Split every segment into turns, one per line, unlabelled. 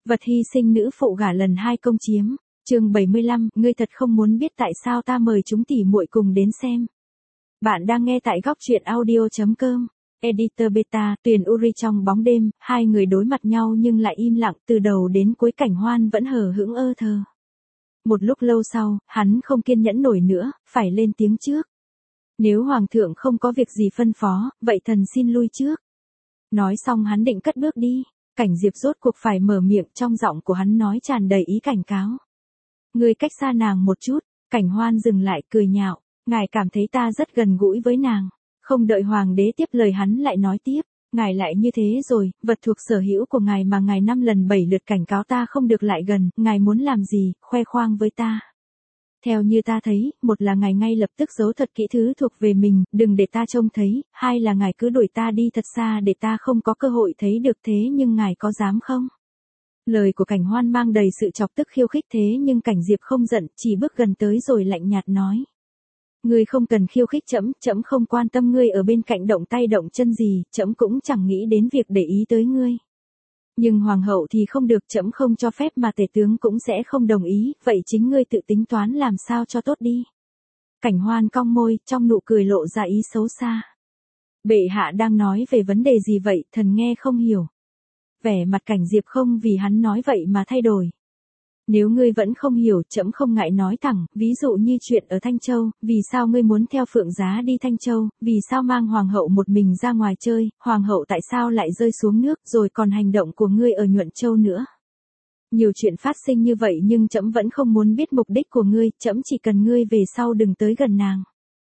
Vật hy sinh nữ phụ gả lần 2 công chiếm. Chương 75, ngươi thật không muốn biết tại sao ta mời chúng tỉ muội cùng đến xem. Bạn đang nghe tại góc truyện audio.com. Editor Beta, Tuyền Uri trong bóng đêm, hai người đối mặt nhau nhưng lại im lặng, từ đầu đến cuối Cảnh Hoan vẫn hờ hững ơ thơ. Một lúc lâu sau, hắn không kiên nhẫn nổi nữa, phải lên tiếng trước. Nếu Hoàng thượng không có việc gì phân phó, vậy thần xin lui trước. Nói xong hắn định cất bước đi, Cảnh Diệp rốt cuộc phải mở miệng, trong giọng của hắn nói tràn đầy ý cảnh cáo. Ngươi cách xa nàng một chút. Cảnh Hoan dừng lại cười nhạo, ngài cảm thấy ta rất gần gũi với nàng. Không đợi hoàng đế tiếp lời hắn lại nói tiếp, ngài lại như thế rồi, vật thuộc sở hữu của ngài mà ngài 5 lần 7 lượt cảnh cáo ta không được lại gần, ngài muốn làm gì, khoe khoang với ta. Theo như ta thấy, một là ngài ngay lập tức giấu thật kỹ thứ thuộc về mình, đừng để ta trông thấy, hai là ngài cứ đuổi ta đi thật xa để ta không có cơ hội thấy được, thế nhưng ngài có dám không? Lời của Cảnh Hoan mang đầy sự chọc tức khiêu khích, thế nhưng Cảnh Diệp không giận, chỉ bước gần tới rồi lạnh nhạt nói. Ngươi không cần khiêu khích trẫm, trẫm không quan tâm ngươi ở bên cạnh động tay động chân gì, trẫm cũng chẳng nghĩ đến việc để ý tới ngươi. Nhưng hoàng hậu thì không được, trẫm không cho phép mà tể tướng cũng sẽ không đồng ý, vậy chính ngươi tự tính toán làm sao cho tốt đi. Cảnh Hoan cong môi, trong nụ cười lộ ra ý xấu xa. Bệ hạ đang nói về vấn đề gì vậy, thần nghe không hiểu. Vẻ mặt Cảnh Diệp không vì hắn nói vậy mà thay đổi. Nếu ngươi vẫn không hiểu, trẫm không ngại nói thẳng, ví dụ như chuyện ở Thanh Châu, vì sao ngươi muốn theo Phượng Giá đi Thanh Châu, vì sao mang hoàng hậu một mình ra ngoài chơi, hoàng hậu tại sao lại rơi xuống nước, rồi còn hành động của ngươi ở Nhuận Châu nữa. Nhiều chuyện phát sinh như vậy nhưng trẫm vẫn không muốn biết mục đích của ngươi, trẫm chỉ cần ngươi về sau đừng tới gần nàng.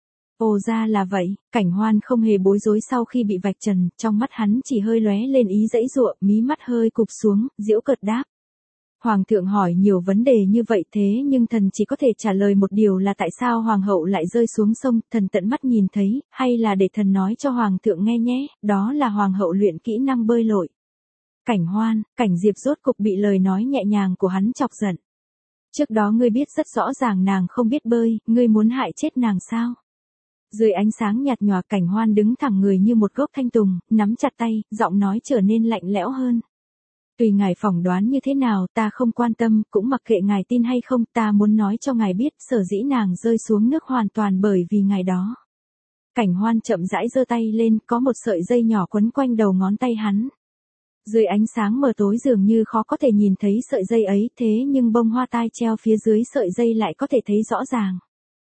Ồ ra là vậy, Cảnh Hoan không hề bối rối sau khi bị vạch trần, trong mắt hắn chỉ hơi lóe lên ý giãy giụa, mí mắt hơi cụp xuống, giễu cợt đáp. Hoàng thượng hỏi nhiều vấn đề như vậy thế nhưng thần chỉ có thể trả lời một điều là tại sao hoàng hậu lại rơi xuống sông, thần tận mắt nhìn thấy, hay là để thần nói cho hoàng thượng nghe nhé, đó là hoàng hậu luyện kỹ năng bơi lội. Cảnh Hoan, Cảnh Diệp rốt cục bị lời nói nhẹ nhàng của hắn chọc giận. Trước đó ngươi biết rất rõ ràng nàng không biết bơi, ngươi muốn hại chết nàng sao? Dưới ánh sáng nhạt nhòa, Cảnh Hoan đứng thẳng người như một gốc thanh tùng, nắm chặt tay, giọng nói trở nên lạnh lẽo hơn. Tùy ngài phỏng đoán như thế nào ta không quan tâm, cũng mặc kệ ngài tin hay không, ta muốn nói cho ngài biết sở dĩ nàng rơi xuống nước hoàn toàn bởi vì ngài đó. Cảnh Hoan chậm rãi giơ tay lên, có một sợi dây nhỏ quấn quanh đầu ngón tay hắn. Dưới ánh sáng mờ tối dường như khó có thể nhìn thấy sợi dây ấy, thế nhưng bông hoa tai treo phía dưới sợi dây lại có thể thấy rõ ràng.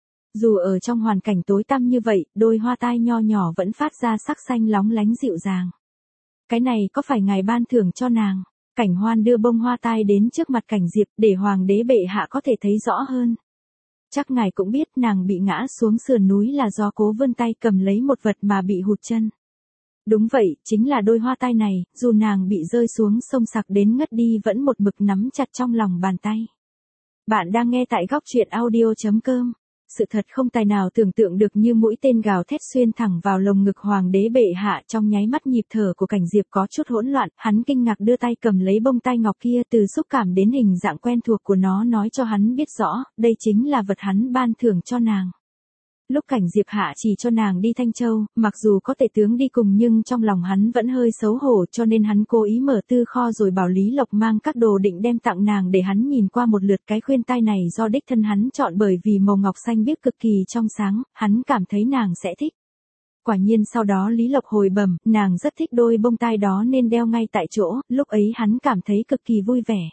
Dù ở trong hoàn cảnh tối tăm như vậy, đôi hoa tai nho nhỏ vẫn phát ra sắc xanh lóng lánh dịu dàng. Cái này có phải ngài ban thưởng cho nàng? Cảnh Hoan đưa bông hoa tai đến trước mặt Cảnh Diệp để hoàng đế bệ hạ có thể thấy rõ hơn. Chắc ngài cũng biết nàng bị ngã xuống sườn núi là do cố vươn tay cầm lấy một vật mà bị hụt chân. Đúng vậy, chính là đôi hoa tai này, dù nàng bị rơi xuống sông sặc đến ngất đi vẫn một mực nắm chặt trong lòng bàn tay. Bạn đang nghe tại góc truyện audio.com. Sự thật không tài nào tưởng tượng được như mũi tên gào thét xuyên thẳng vào lồng ngực hoàng đế bệ hạ, trong nháy mắt nhịp thở của Cảnh Diệp có chút hỗn loạn, hắn kinh ngạc đưa tay cầm lấy bông tai ngọc kia, từ xúc cảm đến hình dạng quen thuộc của nó nói cho hắn biết rõ, đây chính là vật hắn ban thưởng cho nàng. Lúc Cảnh Diệp hạ chỉ cho nàng đi Thanh Châu, mặc dù có tể tướng đi cùng nhưng trong lòng hắn vẫn hơi xấu hổ, cho nên hắn cố ý mở tư kho rồi bảo Lý Lộc mang các đồ định đem tặng nàng để hắn nhìn qua một lượt. Cái khuyên tai này do đích thân hắn chọn bởi vì màu ngọc xanh biếc cực kỳ trong sáng, hắn cảm thấy nàng sẽ thích. Quả nhiên sau đó Lý Lộc hồi bẩm, nàng rất thích đôi bông tai đó nên đeo ngay tại chỗ, lúc ấy hắn cảm thấy cực kỳ vui vẻ.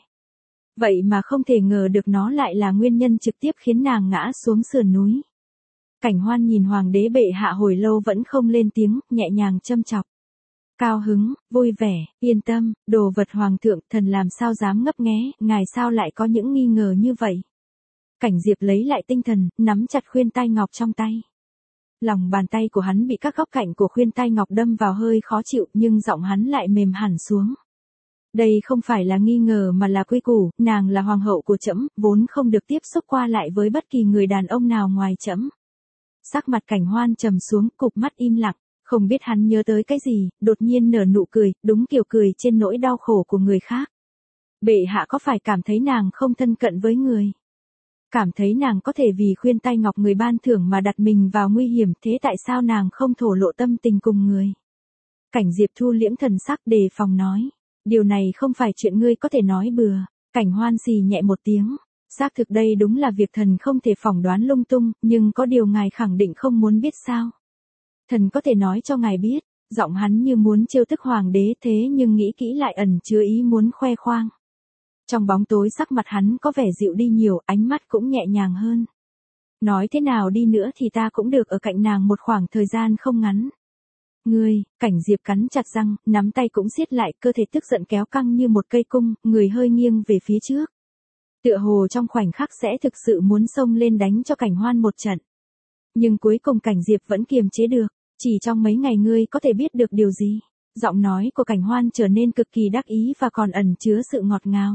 Vậy mà không thể ngờ được nó lại là nguyên nhân trực tiếp khiến nàng ngã xuống sườn núi. Cảnh Hoan nhìn hoàng đế bệ hạ hồi lâu vẫn không lên tiếng, nhẹ nhàng châm chọc. Cao hứng, vui vẻ, yên tâm, đồ vật hoàng thượng, thần làm sao dám ngấp nghé, ngài sao lại có những nghi ngờ như vậy. Cảnh Diệp lấy lại tinh thần, nắm chặt khuyên tai ngọc trong tay. Lòng bàn tay của hắn bị các góc cạnh của khuyên tai ngọc đâm vào hơi khó chịu, nhưng giọng hắn lại mềm hẳn xuống. Đây không phải là nghi ngờ mà là quy củ, nàng là hoàng hậu của trẫm, vốn không được tiếp xúc qua lại với bất kỳ người đàn ông nào ngoài trẫm. Sắc mặt Cảnh Hoan trầm xuống, cụp mắt im lặng, không biết hắn nhớ tới cái gì, đột nhiên nở nụ cười, đúng kiểu cười trên nỗi đau khổ của người khác. Bệ hạ có phải cảm thấy nàng không thân cận với người? Cảm thấy nàng có thể vì khuyên tai ngọc người ban thưởng mà đặt mình vào nguy hiểm, thế tại sao nàng không thổ lộ tâm tình cùng người? Cảnh Diệp thu liễm thần sắc đề phòng nói. Điều này không phải chuyện ngươi có thể nói bừa. Cảnh Hoan xì nhẹ một tiếng. Xác thực đây đúng là việc thần không thể phỏng đoán lung tung, nhưng có điều ngài khẳng định không muốn biết sao. Thần có thể nói cho ngài biết. Giọng hắn như muốn trêu tức hoàng đế thế nhưng nghĩ kỹ lại ẩn chứa ý muốn khoe khoang. Trong bóng tối sắc mặt hắn có vẻ dịu đi nhiều, ánh mắt cũng nhẹ nhàng hơn. Nói thế nào đi nữa thì ta cũng được ở cạnh nàng một khoảng thời gian không ngắn. Ngươi, Cảnh Diệp cắn chặt răng, nắm tay cũng siết lại, cơ thể tức giận kéo căng như một cây cung, người hơi nghiêng về phía trước. Tựa hồ trong khoảnh khắc sẽ thực sự muốn xông lên đánh cho Cảnh Hoan một trận. Nhưng cuối cùng Cảnh Diệp vẫn kiềm chế được, chỉ trong mấy ngày ngươi có thể biết được điều gì. Giọng nói của Cảnh Hoan trở nên cực kỳ đắc ý và còn ẩn chứa sự ngọt ngào.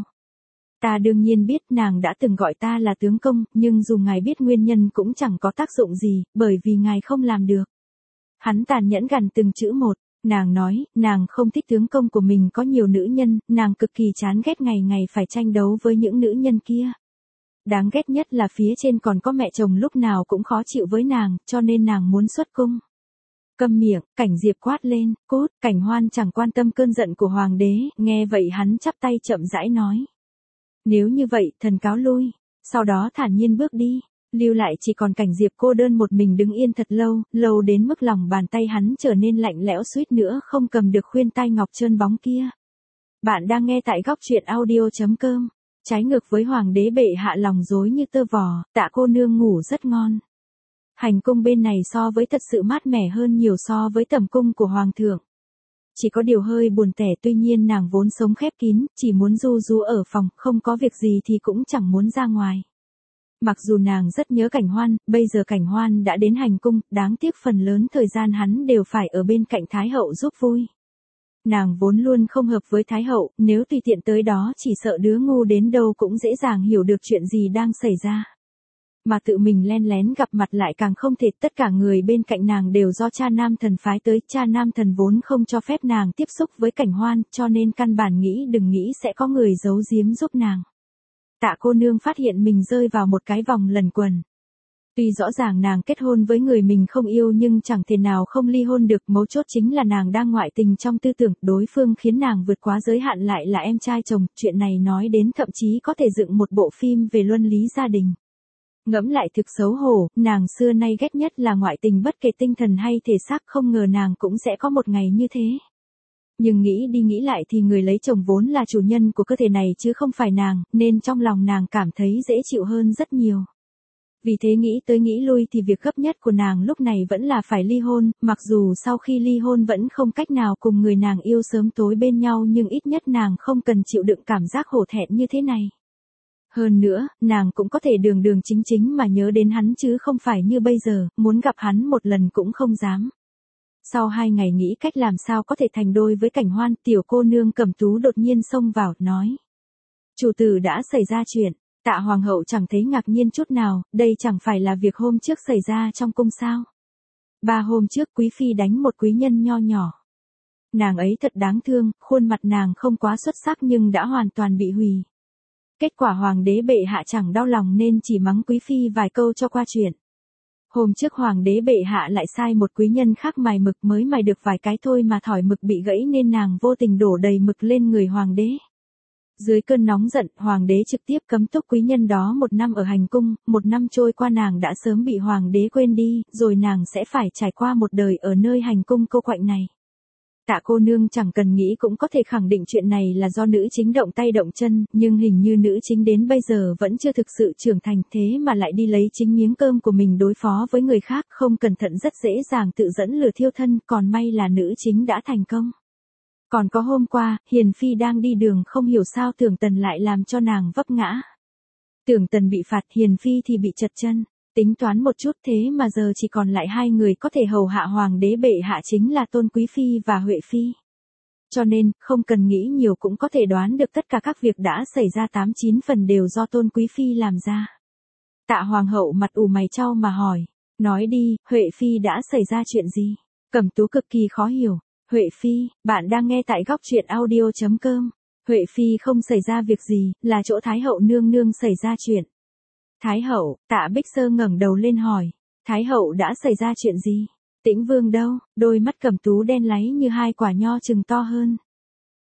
Ta đương nhiên biết nàng đã từng gọi ta là tướng công, nhưng dù ngài biết nguyên nhân cũng chẳng có tác dụng gì, bởi vì ngài không làm được. Hắn tàn nhẫn gằn từng chữ một, nàng nói, nàng không thích tướng công của mình có nhiều nữ nhân, nàng cực kỳ chán ghét ngày ngày phải tranh đấu với những nữ nhân kia. Đáng ghét nhất là phía trên còn có mẹ chồng lúc nào cũng khó chịu với nàng, cho nên nàng muốn xuất cung. Câm miệng, Cảnh Diệp quát lên, cốt, Cảnh Hoan chẳng quan tâm cơn giận của hoàng đế, nghe vậy hắn chắp tay chậm rãi nói. Nếu như vậy, thần cáo lui, sau đó thản nhiên bước đi, lưu lại chỉ còn Cảnh Diệp cô đơn một mình đứng yên thật lâu, lâu đến mức lòng bàn tay hắn trở nên lạnh lẽo suýt nữa không cầm được khuyên tai ngọc trơn bóng kia. Bạn đang nghe tại góc truyện audio.com, trái ngược với hoàng đế bệ hạ lòng rối như tơ vò, Tạ cô nương ngủ rất ngon. Hành cung bên này so với thật sự mát mẻ hơn nhiều so với tẩm cung của hoàng thượng. Chỉ có điều hơi buồn tẻ, tuy nhiên nàng vốn sống khép kín, chỉ muốn ru rú ở phòng, không có việc gì thì cũng chẳng muốn ra ngoài. Mặc dù nàng rất nhớ Cảnh Hoan, bây giờ Cảnh Hoan đã đến hành cung, đáng tiếc phần lớn thời gian hắn đều phải ở bên cạnh Thái hậu giúp vui. Nàng vốn luôn không hợp với Thái hậu, nếu tùy tiện tới đó chỉ sợ đứa ngu đến đâu cũng dễ dàng hiểu được chuyện gì đang xảy ra. Mà tự mình len lén gặp mặt lại càng không thể, tất cả người bên cạnh nàng đều do cha nam thần phái tới, cha nam thần vốn không cho phép nàng tiếp xúc với Cảnh Hoan, cho nên căn bản đừng nghĩ sẽ có người giấu giếm giúp nàng. Tạ cô nương phát hiện mình rơi vào một cái vòng lẩn quẩn. Tuy rõ ràng nàng kết hôn với người mình không yêu nhưng chẳng thể nào không ly hôn được, mấu chốt chính là nàng đang ngoại tình trong tư tưởng, đối phương khiến nàng vượt quá giới hạn lại là em trai chồng, chuyện này nói đến thậm chí có thể dựng một bộ phim về luân lý gia đình. Ngẫm lại thực xấu hổ, nàng xưa nay ghét nhất là ngoại tình bất kể tinh thần hay thể xác, không ngờ nàng cũng sẽ có một ngày như thế. Nhưng nghĩ đi nghĩ lại thì người lấy chồng vốn là chủ nhân của cơ thể này chứ không phải nàng, nên trong lòng nàng cảm thấy dễ chịu hơn rất nhiều. Vì thế nghĩ tới nghĩ lui thì việc gấp nhất của nàng lúc này vẫn là phải ly hôn, mặc dù sau khi ly hôn vẫn không cách nào cùng người nàng yêu sớm tối bên nhau nhưng ít nhất nàng không cần chịu đựng cảm giác hổ thẹn như thế này. Hơn nữa, nàng cũng có thể đường đường chính chính mà nhớ đến hắn chứ không phải như bây giờ, muốn gặp hắn một lần cũng không dám. Sau 2 ngày nghĩ cách làm sao có thể thành đôi với Cảnh Hoan, tiểu cô nương Cẩm Tú đột nhiên xông vào, nói. Chủ tử đã xảy ra chuyện. Tạ hoàng hậu chẳng thấy ngạc nhiên chút nào, đây chẳng phải là việc hôm trước xảy ra trong cung sao. 3 hôm trước quý phi đánh một quý nhân nho nhỏ. Nàng ấy thật đáng thương, khuôn mặt nàng không quá xuất sắc nhưng đã hoàn toàn bị hủy. Kết quả hoàng đế bệ hạ chẳng đau lòng nên chỉ mắng quý phi vài câu cho qua chuyện. Hôm trước hoàng đế bệ hạ lại sai một quý nhân khác mài mực, mới mài được vài cái thôi mà thỏi mực bị gãy nên nàng vô tình đổ đầy mực lên người hoàng đế. Dưới cơn nóng giận, hoàng đế trực tiếp cấm túc quý nhân đó 1 năm ở hành cung, 1 năm trôi qua nàng đã sớm bị hoàng đế quên đi, rồi nàng sẽ phải trải qua một đời ở nơi hành cung cô quạnh này. Tạ cô nương chẳng cần nghĩ cũng có thể khẳng định chuyện này là do nữ chính động tay động chân, nhưng hình như nữ chính đến bây giờ vẫn chưa thực sự trưởng thành, thế mà lại đi lấy chính miếng cơm của mình đối phó với người khác, không cẩn thận rất dễ dàng tự dẫn lửa thiêu thân, còn may là nữ chính đã thành công. Còn có hôm qua, Hiền Phi đang đi đường không hiểu sao Tưởng Tần lại làm cho nàng vấp ngã. Tưởng Tần bị phạt, Hiền Phi thì bị trật chân. Tính toán một chút thế mà giờ chỉ còn lại 2 người có thể hầu hạ hoàng đế bệ hạ chính là Tôn Quý Phi và Huệ Phi. Cho nên, không cần nghĩ nhiều cũng có thể đoán được tất cả các việc đã xảy ra 8-9 phần đều do Tôn Quý Phi làm ra. Tạ hoàng hậu mặt ủ mày chau mà hỏi. Nói đi, Huệ Phi đã xảy ra chuyện gì? Cẩm Tú cực kỳ khó hiểu. Huệ Phi, bạn đang nghe tại góc truyện audio.com. Huệ Phi không xảy ra việc gì, là chỗ Thái hậu nương nương xảy ra chuyện. Thái hậu, Tạ Bích Sơ ngẩng đầu lên hỏi. Thái hậu đã xảy ra chuyện gì? Tĩnh Vương đâu? Đôi mắt Cẩm Tú đen láy như 2 quả nho chừng to hơn.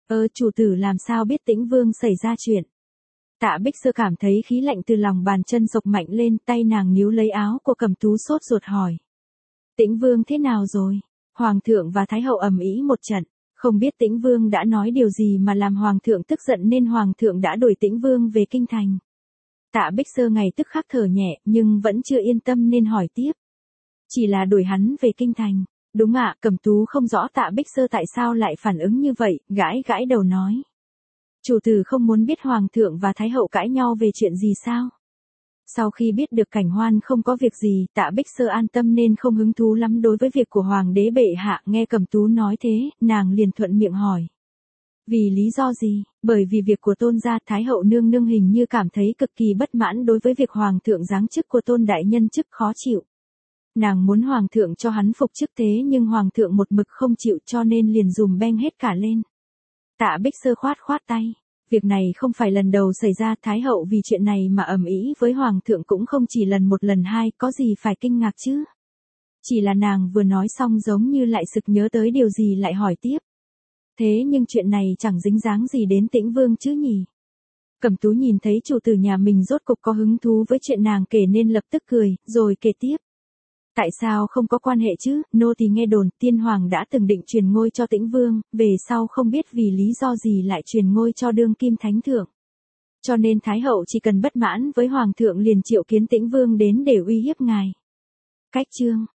Chủ tử làm sao biết Tĩnh Vương xảy ra chuyện? Tạ Bích Sơ cảm thấy khí lạnh từ lòng bàn chân dộc mạnh lên, tay nàng níu lấy áo của Cẩm Tú sốt ruột hỏi. Tĩnh Vương thế nào rồi? Hoàng thượng và Thái hậu ầm ĩ một trận, không biết Tĩnh Vương đã nói điều gì mà làm Hoàng thượng tức giận nên Hoàng thượng đã đuổi Tĩnh Vương về kinh thành. Tạ Bích Sơ ngay tức khắc thở nhẹ nhưng vẫn chưa yên tâm nên hỏi tiếp. Chỉ là đuổi hắn về kinh thành. Đúng ạ, Cẩm Tú không rõ Tạ Bích Sơ tại sao lại phản ứng như vậy, gãi gãi đầu nói. Chủ tử không muốn biết Hoàng thượng và Thái hậu cãi nhau về chuyện gì sao? Sau khi biết được Cảnh Hoan không có việc gì, Tạ Bích Sơ an tâm nên không hứng thú lắm đối với việc của Hoàng đế bệ hạ. Nghe Cẩm Tú nói thế, nàng liền thuận miệng hỏi. Vì lý do gì? Bởi vì việc của Tôn gia, Thái hậu nương nương hình như cảm thấy cực kỳ bất mãn đối với việc Hoàng thượng giáng chức của Tôn đại nhân chức khó chịu. Nàng muốn Hoàng thượng cho hắn phục chức thế nhưng Hoàng thượng một mực không chịu cho nên liền dùm beng hết cả lên. Tạ Bích Sơ khoát tay. Việc này không phải lần đầu xảy ra, Thái hậu vì chuyện này mà ầm ĩ với Hoàng thượng cũng không chỉ lần một lần hai, có gì phải kinh ngạc chứ. Chỉ là nàng vừa nói xong giống như lại sực nhớ tới điều gì lại hỏi tiếp. Thế nhưng chuyện này chẳng dính dáng gì đến Tĩnh Vương chứ nhỉ? Cẩm Tú nhìn thấy chủ tử nhà mình rốt cục có hứng thú với chuyện nàng kể nên lập tức cười, rồi kể tiếp. Tại sao không có quan hệ chứ, nô tỳ nghe đồn tiên hoàng đã từng định truyền ngôi cho Tĩnh Vương, về sau không biết vì lý do gì lại truyền ngôi cho đương kim thánh thượng. Cho nên Thái hậu chỉ cần bất mãn với Hoàng thượng liền triệu kiến Tĩnh Vương đến để uy hiếp ngài. Cách chương